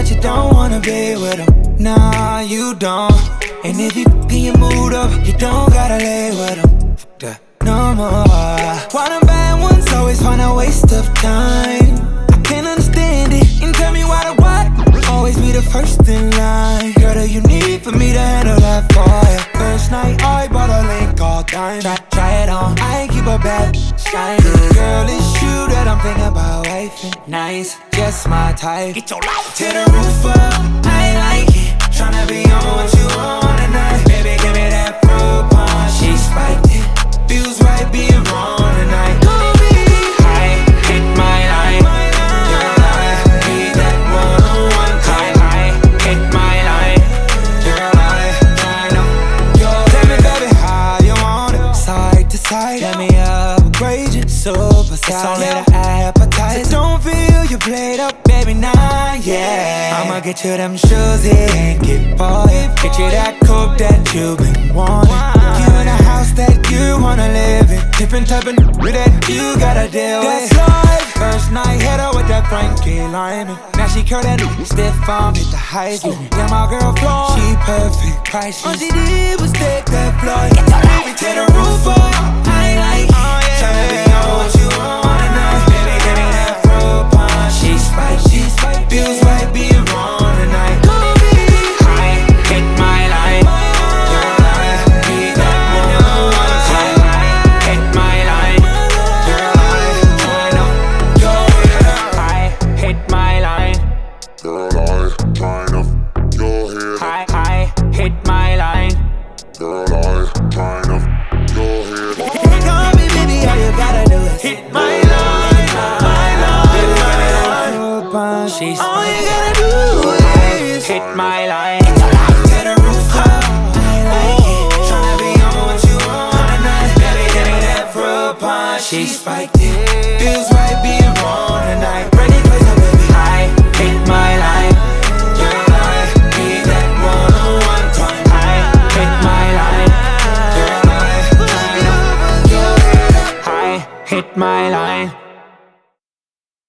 but you don't wanna be with him. Nah, you don't. And if you fucking your mood up, you don't gotta lay with him. Fuck that, no more. Why them bad ones always find a waste of time? I can't understand it. And tell me why the what? Always be the first in line. Girl, do you need for me to handle that for you? First night, I bought a link all time. Try it on. I ain't keep a bad shine. Girl, it's you that I'm thinking about wifing. Nice, just my type. Get your life to the roof up. I like it. Tryna be on what you want tonight. Baby, give me that fruit punch. She spiked it. Feels right being wrong tonight. I hit my line. You're alive. Need that one-on-one time. I hit my line. You're alive. Tell me, baby, how you want it. Side to side. Let me upgrade you. Super size. It's only the appetizer. So don't feel you played up, baby, nah, yeah. I'ma get you them shoes, it ain't get for you. Get you that coupe that you've been wanting. You in a house that you wanna live in. Different type of that you gotta deal with. That's life. First night, hit her with that Frankie Lyman. Now she curl that stiff arm, hit the high school. Yeah, my girl floor, she perfect, priceless. All she did was take that flight. Get your life to the roof up. I like it. Tryna be on what you want tonight. Baby, give me that fruit punch. She spiked, feels right being wrong tonight. I hit my line. You're alive. Need that one-on-one time. I hit my line. You're alive. I hit my line. You're alive, kind of. You're here. I hit my line. You're alive, kind of. You're here. Tell me, baby, all you gotta do is hit my line. She's all you gotta do is hit my line. To the roof up. I like it. Tryna be on what you want tonight. Baby, give me that fruit punch. She spiked it. Feels right being wrong tonight.